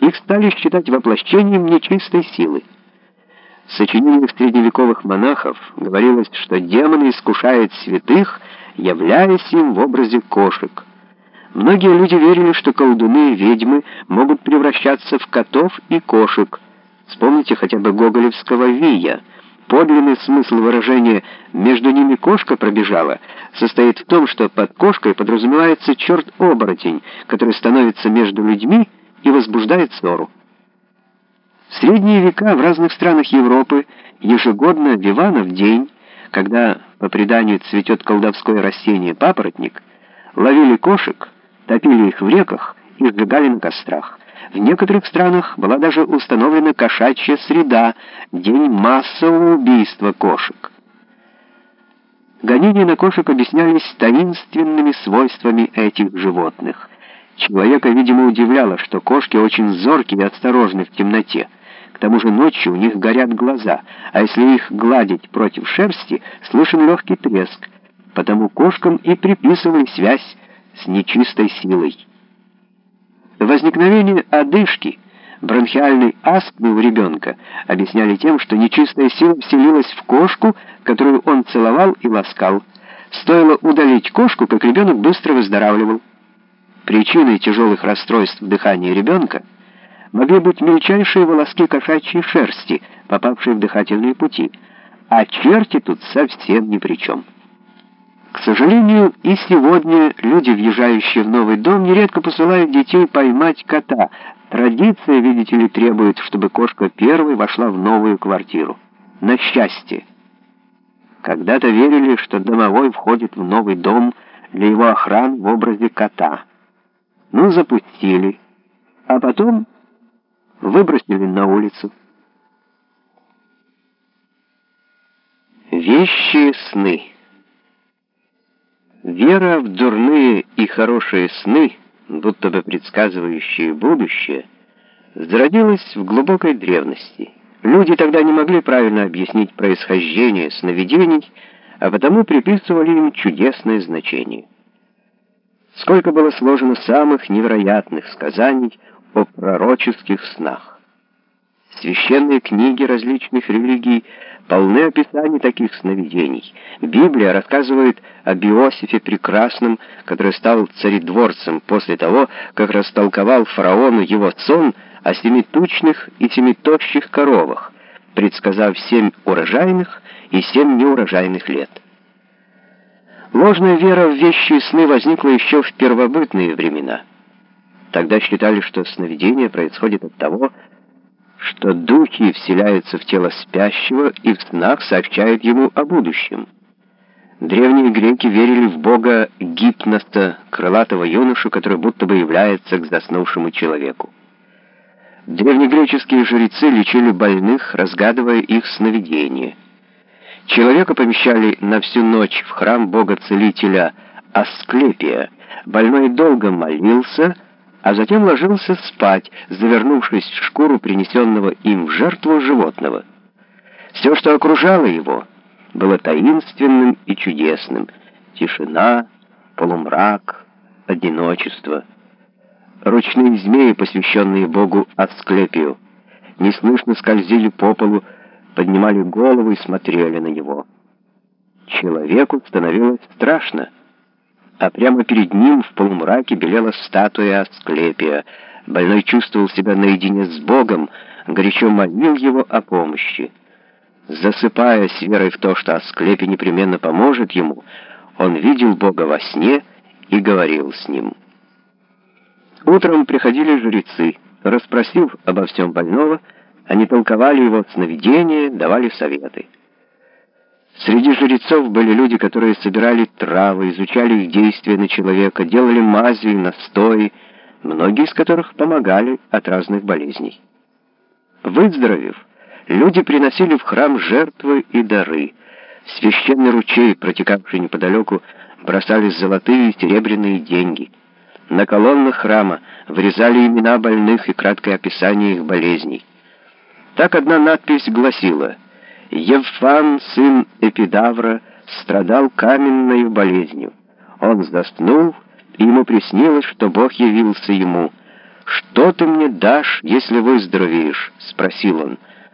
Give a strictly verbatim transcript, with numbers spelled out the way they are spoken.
их стали считать воплощением нечистой силы. В сочинениях средневековых монахов говорилось, что демоны искушают святых, являясь им в образе кошек. Многие люди верили, что колдуны и ведьмы могут превращаться в котов и кошек. Вспомните хотя бы гоголевского «Вия». Подлинный смысл выражения «между ними кошка пробежала» состоит в том, что под кошкой подразумевается черт-оборотень, который становится между людьми и возбуждает ссору. В средние века в разных странах Европы ежегодно в Иванов день, когда по преданию цветет колдовское растение папоротник, ловили кошек, топили их в реках и сжигали на кострах. В некоторых странах была даже установлена кошачья среда, день массового убийства кошек. Гонения на кошек объяснялись таинственными свойствами этих животных. Человека, видимо, удивляло, что кошки очень зоркие и осторожны в темноте. К тому же ночью у них горят глаза, а если их гладить против шерсти, слышен легкий треск. Потому кошкам и приписывали связь с нечистой силой. Возникновение одышки, бронхиальной астмы у ребенка объясняли тем, что нечистая сила вселилась в кошку, которую он целовал и ласкал. Стоило удалить кошку, как ребенок быстро выздоравливал. Причиной тяжелых расстройств дыхания ребенка могли быть мельчайшие волоски кошачьей шерсти, попавшие в дыхательные пути, а черти тут совсем ни при чем. К сожалению, и сегодня люди, въезжающие в новый дом, нередко посылают детей поймать кота. Традиция, видите ли, требует, чтобы кошка первой вошла в новую квартиру. На счастье. Когда-то верили, что домовой входит в новый дом для его охраны в образе кота. Ну, запустили, а потом выбросили на улицу. Вещие сны. Вера в дурные и хорошие сны, будто бы предсказывающие будущее, зародилась в глубокой древности. Люди тогда не могли правильно объяснить происхождение сновидений, а потому приписывали им чудесное значение. Сколько было сложено самых невероятных сказаний о пророческих снах. Священные книги различных религий полны описаний таких сновидений. Библия рассказывает об Иосифе Прекрасном, который стал царедворцем после того, как растолковал фараону его сон о семи тучных и семи тощих коровах, предсказав семь урожайных и семь неурожайных лет. Ложная вера в вещие сны возникла еще в первобытные времена. Тогда считали, что сновидение происходит от того, что духи вселяются в тело спящего и в снах сообщают ему о будущем. Древние греки верили в бога Гипноста, крылатого юношу, который будто бы является к заснувшему человеку. Древнегреческие жрецы лечили больных, разгадывая их сновидения. Человека помещали на всю ночь в храм бога-целителя Асклепия. Больной долго молился, а затем ложился спать, завернувшись в шкуру принесенного им в жертву животного. Все, что окружало его, было таинственным и чудесным. Тишина, полумрак, одиночество. Ручные змеи, посвященные богу Асклепию, неслышно скользили по полу, поднимали голову и смотрели на него. Человеку становилось страшно, а прямо перед ним в полумраке белела статуя Асклепия. Больной чувствовал себя наедине с Богом, горячо молил его о помощи. Засыпая с верой в то, что Асклепий непременно поможет ему, он видел Бога во сне и говорил с ним. Утром приходили жрецы. Расспросив обо всем больного, они толковали его сновидения, давали советы. Среди жрецов были люди, которые собирали травы, изучали их действия на человека, делали мази и настои, многие из которых помогали от разных болезней. Выздоровев, люди приносили в храм жертвы и дары. В священный ручей, протекавший неподалеку, бросались золотые и серебряные деньги. На колоннах храма вырезали имена больных и краткое описание их болезней. Так одна надпись гласила: «Евфан, сын Эпидавра, страдал каменной болезнью. Он заснул, и ему приснилось, что Бог явился ему, «Что ты мне дашь, если выздоровеешь?» — спросил он.